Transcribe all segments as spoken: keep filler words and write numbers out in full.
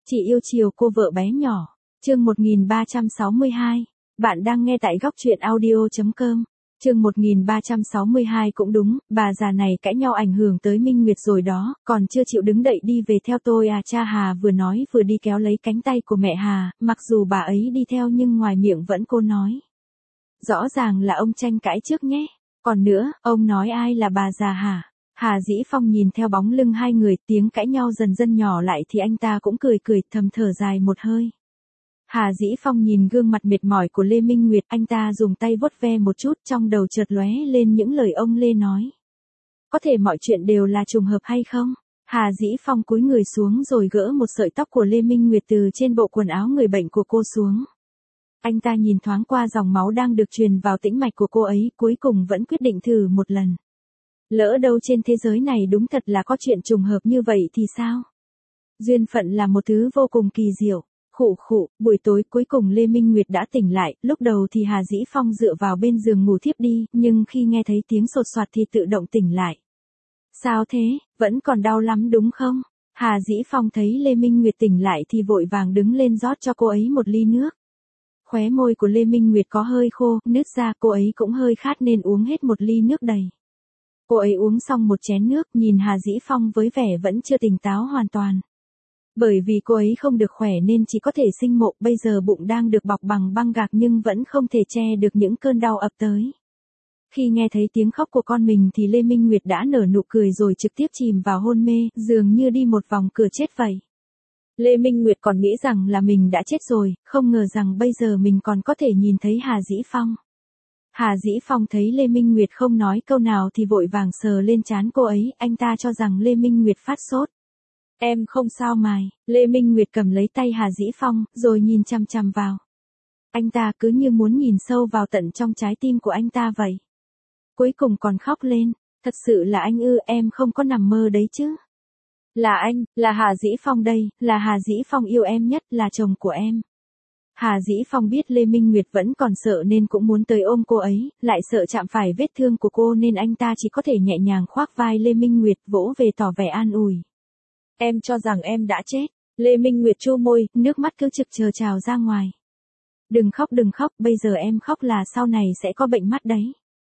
Chị yêu chiều cô vợ bé nhỏ. Chương một nghìn ba trăm sáu mươi hai. Bạn đang nghe tại góc truyện audio chấm com. Chương một nghìn ba trăm sáu mươi hai cũng đúng, bà già này cãi nhau ảnh hưởng tới Minh Nguyệt rồi đó, còn chưa chịu đứng dậy đi về theo tôi à. Cha Hà vừa nói vừa đi kéo lấy cánh tay của mẹ Hà, mặc dù bà ấy đi theo nhưng ngoài miệng vẫn cô nói. Rõ ràng là ông tranh cãi trước nhé. Còn nữa, ông nói ai là bà già hả? Hà Dĩ Phong nhìn theo bóng lưng hai người, tiếng cãi nhau dần dần nhỏ lại thì anh ta cũng cười cười, thầm thở dài một hơi. Hà Dĩ Phong nhìn gương mặt mệt mỏi của Lê Minh Nguyệt, anh ta dùng tay vuốt ve một chút, trong đầu chợt lóe lên những lời ông Lê nói. Có thể mọi chuyện đều là trùng hợp hay không? Hà Dĩ Phong cúi người xuống rồi gỡ một sợi tóc của Lê Minh Nguyệt từ trên bộ quần áo người bệnh của cô xuống. Anh ta nhìn thoáng qua dòng máu đang được truyền vào tĩnh mạch của cô ấy, cuối cùng vẫn quyết định thử một lần. Lỡ đâu trên thế giới này đúng thật là có chuyện trùng hợp như vậy thì sao? Duyên phận là một thứ vô cùng kỳ diệu. Khụ khụ, buổi tối cuối cùng Lê Minh Nguyệt đã tỉnh lại, lúc đầu thì Hà Dĩ Phong dựa vào bên giường ngủ thiếp đi, nhưng khi nghe thấy tiếng sột soạt thì tự động tỉnh lại. Sao thế, vẫn còn đau lắm đúng không? Hà Dĩ Phong thấy Lê Minh Nguyệt tỉnh lại thì vội vàng đứng lên rót cho cô ấy một ly nước. Khóe môi của Lê Minh Nguyệt có hơi khô, nứt ra, cô ấy cũng hơi khát nên uống hết một ly nước đầy. Cô ấy uống xong một chén nước, nhìn Hà Dĩ Phong với vẻ vẫn chưa tỉnh táo hoàn toàn. Bởi vì cô ấy không được khỏe nên chỉ có thể sinh mộ, bây giờ bụng đang được bọc bằng băng gạc nhưng vẫn không thể che được những cơn đau ập tới. Khi nghe thấy tiếng khóc của con mình thì Lê Minh Nguyệt đã nở nụ cười rồi trực tiếp chìm vào hôn mê, dường như đi một vòng cửa chết vậy. Lê Minh Nguyệt còn nghĩ rằng là mình đã chết rồi, không ngờ rằng bây giờ mình còn có thể nhìn thấy Hà Dĩ Phong. Hà Dĩ Phong thấy Lê Minh Nguyệt không nói câu nào thì vội vàng sờ lên trán cô ấy, anh ta cho rằng Lê Minh Nguyệt phát sốt. Em không sao mài, Lê Minh Nguyệt cầm lấy tay Hà Dĩ Phong, rồi nhìn chằm chằm vào. Anh ta cứ như muốn nhìn sâu vào tận trong trái tim của anh ta vậy. Cuối cùng còn khóc lên, thật sự là anh ư, em không có nằm mơ đấy chứ. Là anh, là Hà Dĩ Phong đây, là Hà Dĩ Phong yêu em nhất, là chồng của em. Hà Dĩ Phong biết Lê Minh Nguyệt vẫn còn sợ nên cũng muốn tới ôm cô ấy, lại sợ chạm phải vết thương của cô nên anh ta chỉ có thể nhẹ nhàng khoác vai Lê Minh Nguyệt vỗ về tỏ vẻ an ủi. Em cho rằng em đã chết. Lê Minh Nguyệt chu môi, nước mắt cứ trực chờ trào ra ngoài. Đừng khóc đừng khóc, bây giờ em khóc là sau này sẽ có bệnh mắt đấy.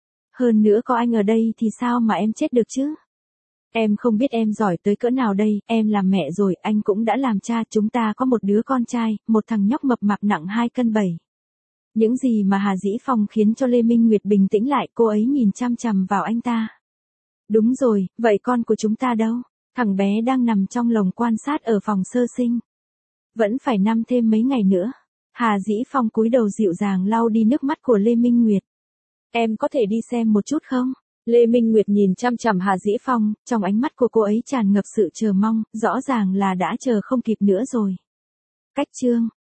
Hơn nữa có anh ở đây thì sao mà em chết được chứ? Em không biết em giỏi tới cỡ nào đây, em làm mẹ rồi, anh cũng đã làm cha, chúng ta có một đứa con trai, một thằng nhóc mập mạp nặng hai cân bảy. Những gì mà Hà Dĩ Phong khiến cho Lê Minh Nguyệt bình tĩnh lại, cô ấy nhìn chăm chằm vào anh ta. Đúng rồi, vậy con của chúng ta đâu? Thằng bé đang nằm trong lồng quan sát ở phòng sơ sinh. Vẫn phải nằm thêm mấy ngày nữa. Hà Dĩ Phong cúi đầu dịu dàng lau đi nước mắt của Lê Minh Nguyệt. Em có thể đi xem một chút không? Lê Minh Nguyệt nhìn chăm chằm Hà Dĩ Phong, trong ánh mắt của cô ấy tràn ngập sự chờ mong, rõ ràng là đã chờ không kịp nữa rồi. Cách chương